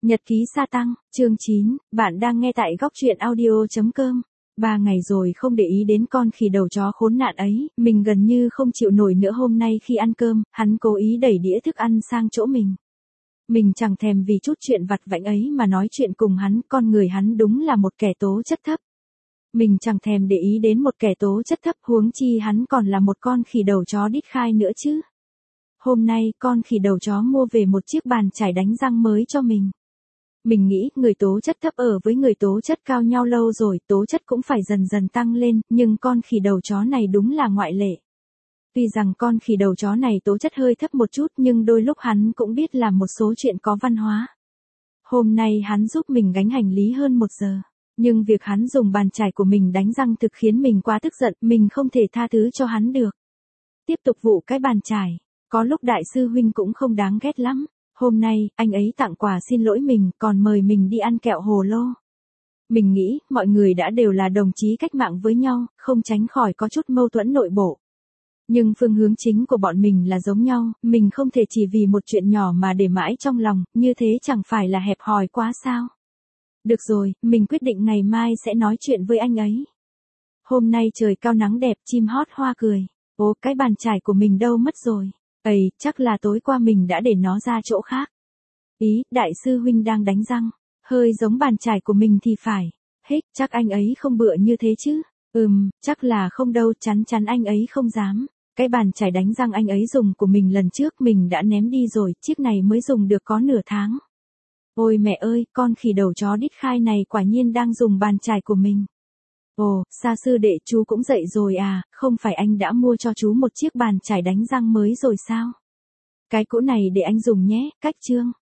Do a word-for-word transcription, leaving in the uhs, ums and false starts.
Nhật ký sa tăng, chương chín, bạn đang nghe tại góc truyện audio.com. Ba ngày rồi không để ý đến con khỉ đầu chó khốn nạn ấy, mình gần như không chịu nổi nữa. Hôm nay khi ăn cơm, hắn cố ý đẩy đĩa thức ăn sang chỗ mình. Mình chẳng thèm vì chút chuyện vặt vãnh ấy mà nói chuyện cùng hắn, con người hắn đúng là một kẻ tố chất thấp. Mình chẳng thèm để ý đến một kẻ tố chất thấp, huống chi hắn còn là một con khỉ đầu chó đít khai nữa chứ. Hôm nay, con khỉ đầu chó mua về một chiếc bàn chải đánh răng mới cho mình. Mình nghĩ người tố chất thấp ở với người tố chất cao nhau lâu rồi, tố chất cũng phải dần dần tăng lên, nhưng con khỉ đầu chó này đúng là ngoại lệ. Tuy rằng con khỉ đầu chó này tố chất hơi thấp một chút nhưng đôi lúc hắn cũng biết làm một số chuyện có văn hóa. Hôm nay hắn giúp mình gánh hành lý hơn một giờ. Nhưng việc hắn dùng bàn chải của mình đánh răng thực khiến mình quá tức giận, mình không thể tha thứ cho hắn được. Tiếp tục vụ cái bàn chải, có lúc đại sư huynh cũng không đáng ghét lắm. Hôm nay, anh ấy tặng quà xin lỗi mình, còn mời mình đi ăn kẹo hồ lô. Mình nghĩ, mọi người đã đều là đồng chí cách mạng với nhau, không tránh khỏi có chút mâu thuẫn nội bộ. Nhưng phương hướng chính của bọn mình là giống nhau, mình không thể chỉ vì một chuyện nhỏ mà để mãi trong lòng, như thế chẳng phải là hẹp hòi quá sao? Được rồi, mình quyết định ngày mai sẽ nói chuyện với anh ấy. Hôm nay trời cao nắng đẹp, chim hót hoa cười. Ố, cái bàn chải của mình đâu mất rồi? Ây, chắc là tối qua mình đã để nó ra chỗ khác. Ý, đại sư huynh đang đánh răng. Hơi giống bàn chải của mình thì phải. Hích, chắc anh ấy không bựa như thế chứ. Ừm, chắc là không đâu, chắn chắn anh ấy không dám. Cái bàn chải đánh răng anh ấy dùng của mình lần trước mình đã ném đi rồi, chiếc này mới dùng được có nửa tháng. Ôi mẹ ơi, con khỉ đầu chó đít khai này quả nhiên đang dùng bàn chải của mình. Ồ, Sa sư đệ, chú cũng dậy rồi à, không phải anh đã mua cho chú một chiếc bàn chải đánh răng mới rồi sao? Cái cũ này để anh dùng nhé, cách chương.